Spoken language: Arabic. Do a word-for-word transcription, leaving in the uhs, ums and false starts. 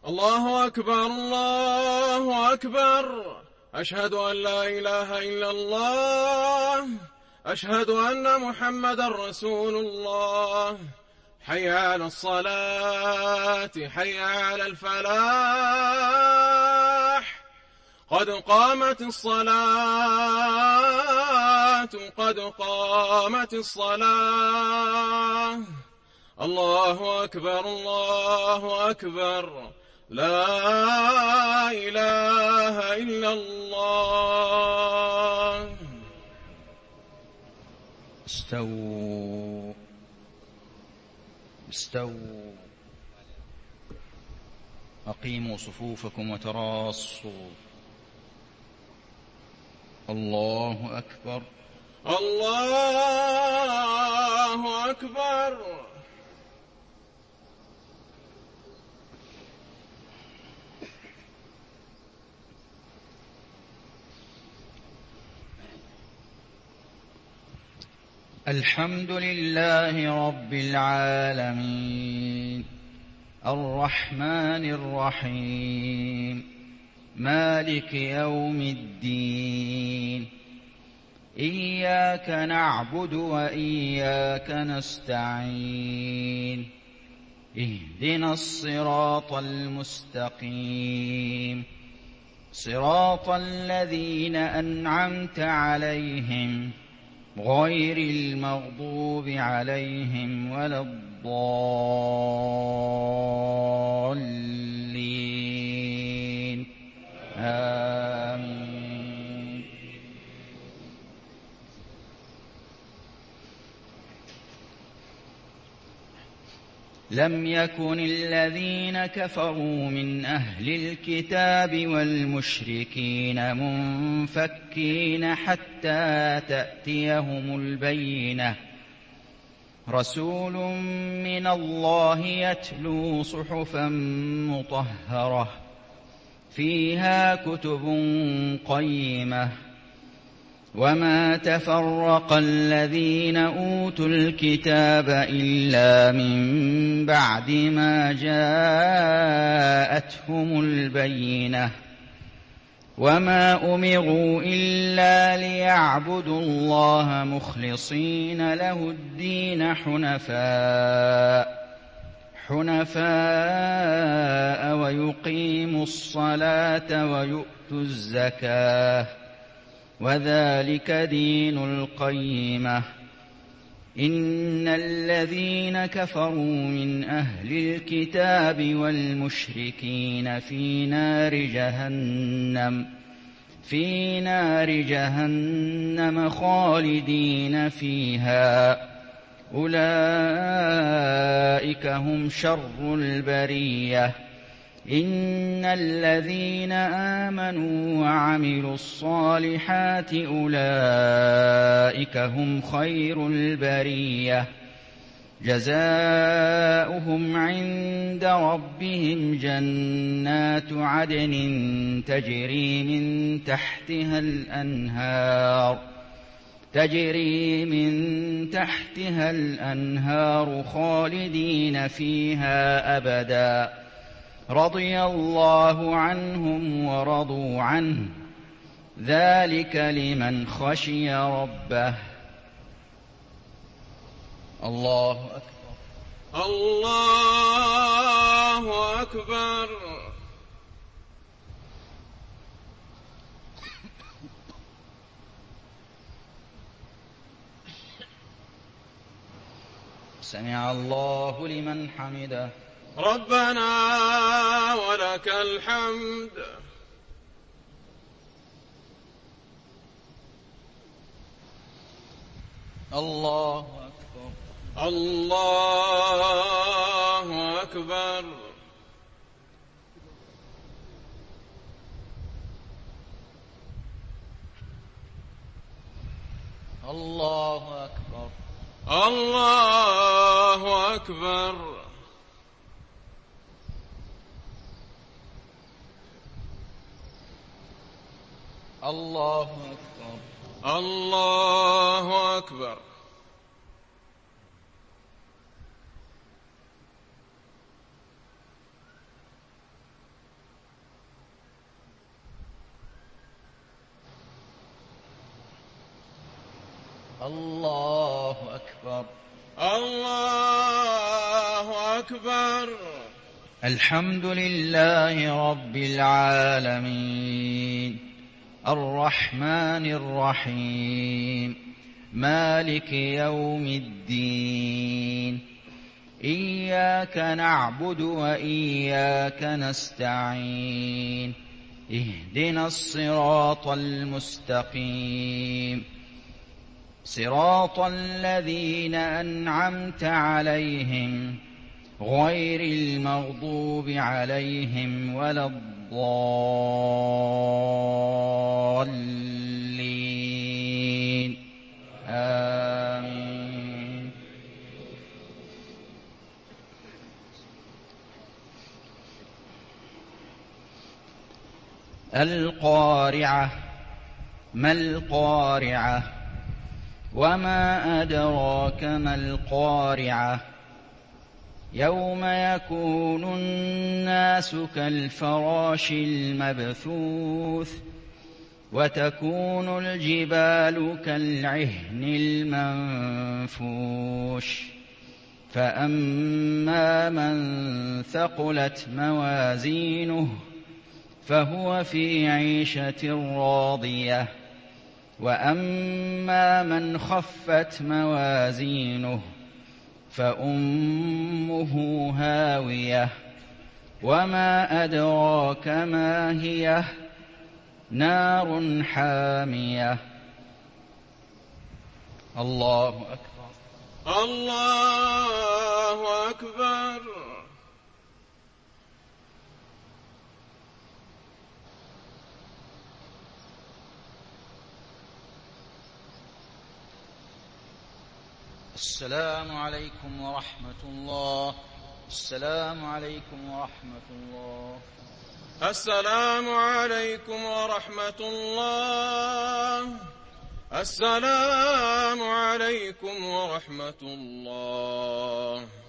الله أكبر الله أكبر. أشهد أن لا إله إلا الله. أشهد أن محمدا رسول الله. حي على الصلاة حي على الفلاح. قد قامت الصلاة قد قامت الصلاة. الله أكبر الله أكبر. لا إله إلا الله. استووا استووا أقيموا صفوفكم وتراصوا. الله أكبر الله أكبر. الحمد لله رب العالمين الرحمن الرحيم مالك يوم الدين. إياك نعبد وإياك نستعين. اهدنا الصراط المستقيم صراط الذين أنعمت عليهم غير المغضوب عليهم ولا الضالين. آمين. لم يكن الذين كفروا من أهل الكتاب والمشركين منفكين حتى تأتيهم البينة. رسول من الله يتلو صحفا مطهرة فيها كتب قيمة. وما تفرق الذين أوتوا الكتاب إلا من بعد ما جاءتهم البينة. وما أمروا إلا ليعبدوا الله مخلصين له الدين حنفاء حنفاء ويقيموا الصلاة ويؤتوا الزكاة وذلك دين القيمة. إن الذين كفروا من أهل الكتاب والمشركين في نار جهنم في نار جهنم خالدين فيها. أولئك هم شر البرية. إن الذين آمنوا وعملوا الصالحات أولئك هم خير البرية. جزاؤهم عند ربهم جنات عدن تجري من تحتها الأنهار تجري من تحتها الأنهار خالدين فيها أبدا. رضي الله عنهم ورضوا عنه ذلك لمن خشي ربه. الله أكبر الله أكبر. سمع الله لمن حمده. ربنا ولك الحمد. الله أكبر الله أكبر. الله أكبر الله أكبر. الله أكبر الله أكبر. الله أكبر. الله أكبر. الحمد لله رب العالمين الرحمن الرحيم مالك يوم الدين إياك نعبد وإياك نستعين اهدنا الصراط المستقيم صراط الذين أنعمت عليهم غير المغضوب عليهم ولا الضالين آمين. القارعة. ما القارعة؟ وما أدراك ما القارعة؟ يوم يكون الناس كالفراش المبثوث وتكون الجبال كالعهن المنفوش فأما من ثقلت موازينه فهو في عيشة راضية وأما من خفت موازينه فأمه هاوية وما أدراك ما هي نار حامية. الله أكبر. الله أكبر. السلام عليكم ورحمة الله. السلام عليكم ورحمة الله. السلام عليكم ورحمة الله. السلام عليكم ورحمة الله.